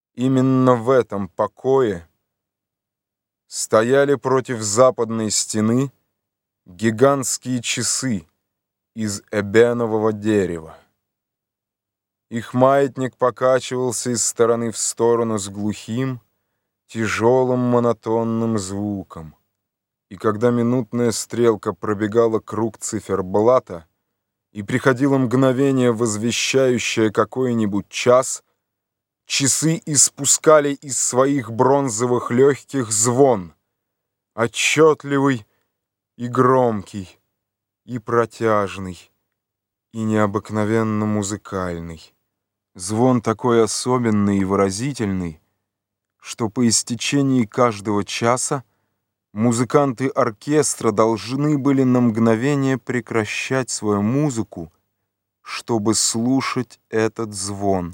Именно в этом покое стояли против западной стены гигантские часы из эбенового дерева. Их маятник покачивался из стороны в сторону с глухим, тяжелым монотонным звуком. И когда минутная стрелка пробегала круг циферблата, и приходило мгновение, возвещающее какой-нибудь час, часы испускали из своих бронзовых легких звон, отчетливый и громкий, и протяжный, и необыкновенно музыкальный. Звон такой особенный и выразительный, что по истечении каждого часа музыканты оркестра должны были на мгновение прекращать свою музыку, чтобы слушать этот звон.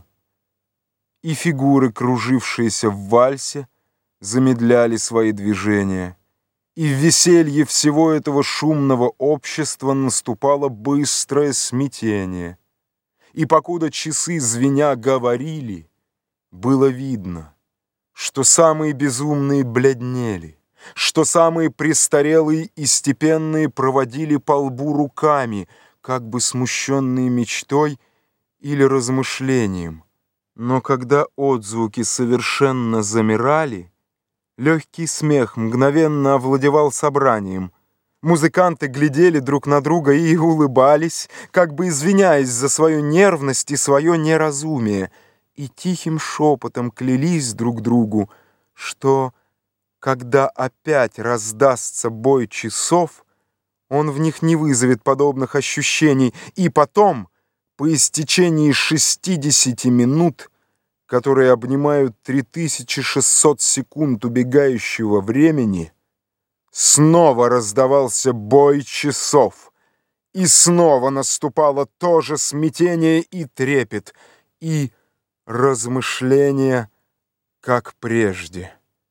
И фигуры, кружившиеся в вальсе, замедляли свои движения, и в веселье всего этого шумного общества наступало быстрое смятение. И покуда часы звеня говорили, было видно, что самые безумные бледнели, что самые престарелые и степенные проводили по лбу руками, как бы смущенные мечтой или размышлением. Но когда отзвуки совершенно замирали, легкий смех мгновенно овладевал собранием. Музыканты глядели друг на друга и улыбались, как бы извиняясь за свою нервность и свое неразумие, и тихим шепотом клялись друг другу, что, когда опять раздастся бой часов, он в них не вызовет подобных ощущений, и потом, по истечении 60 минут, которые обнимают 3600 секунд убегающего времени, снова раздавался бой часов, и снова наступало то же смятение и трепет, и размышления, как прежде.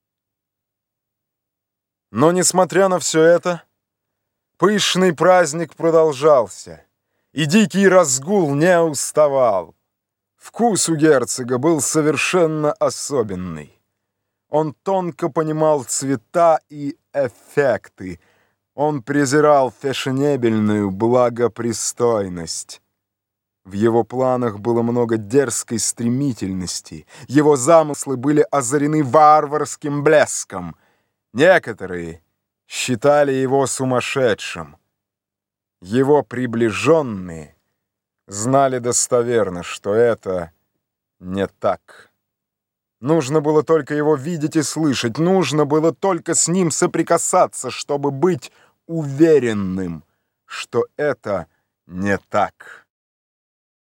Но, несмотря на все это, пышный праздник продолжался, и дикий разгул не уставал. Вкус у герцога был совершенно особенный. Он тонко понимал цвета и эффекты. Он презирал фешенебельную благопристойность. В его планах было много дерзкой стремительности. Его замыслы были озарены варварским блеском. Некоторые считали его сумасшедшим. Его приближенные знали достоверно, что это не так. Нужно было только его видеть и слышать, нужно было только с ним соприкасаться, чтобы быть уверенным, что это не так.